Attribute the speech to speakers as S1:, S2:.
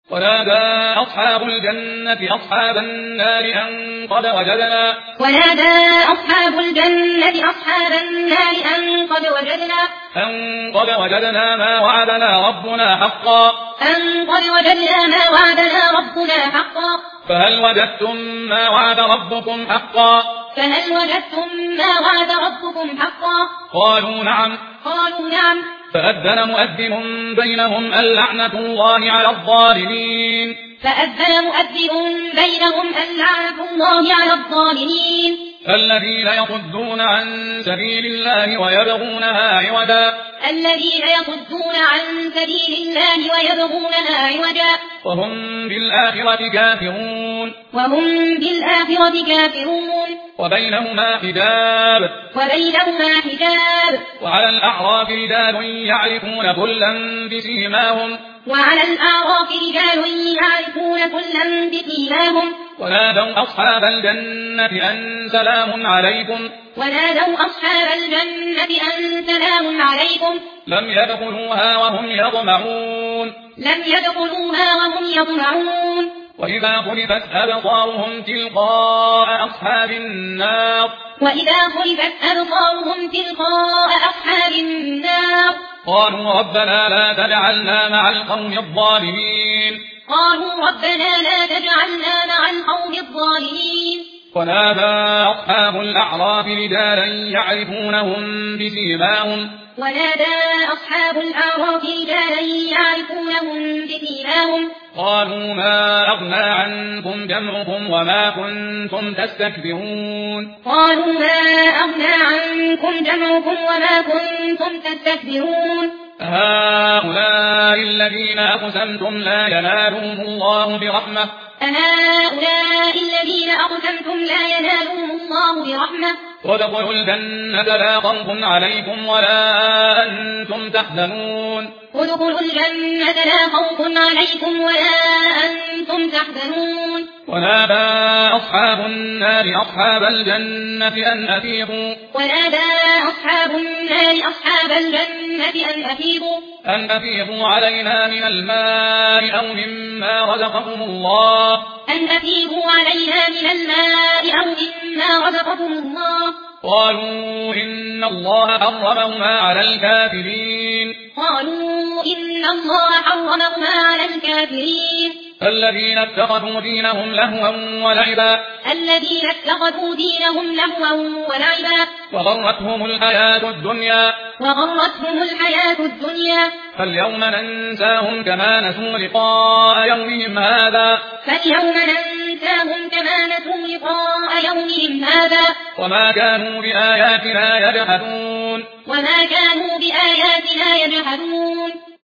S1: ونادى أصحاب الجنة أصحاب النار أن قد وجدنا ما وعدنا ربنا حقا فهل وجدتم ما وعد ربكم حقا قالوا نعم فأذن مؤذن بينهم اللعنة الله على الظالمين الذين يصدون عن سبيل الله ويبغونها عوجا وهم بالآخرة كافرون وبينهما حجاب وعلى الأعراف رجال يعرفون كلا بسيماهم ونادوا أصحاب الجنة أن سلام عليكم لم يدخلوها وهم يطمعون وإذا صرفت أبصارهم تلقاء أصحاب النار قالوا ربنا لا تجعلنا مع القوم الظالمين ونادى أصحاب الأعراف رجالا يعرفونهم بسيماهم قالوا ما أغنى عنكم جمعكم وما كنتم تستكبرون هؤلاء الذين أقسمتم لا ينالهم الله برحمة وادخلوا الجنة لا خوف عليكم ولا أنتم تحزنون ونادى أصحاب النار أصحاب الجنة أن أفيضوا علينا من الماء أو مما رزقكم الله قالوا إن الله حرمهما على الكافرين الذين اتخذوا دينهم لهوا ولعبا وغرتهم الحياة الدنيا فاليوم ننساهم كما نسوا لقاء يومهم هذا وما كانوا بآياتنا يجحدون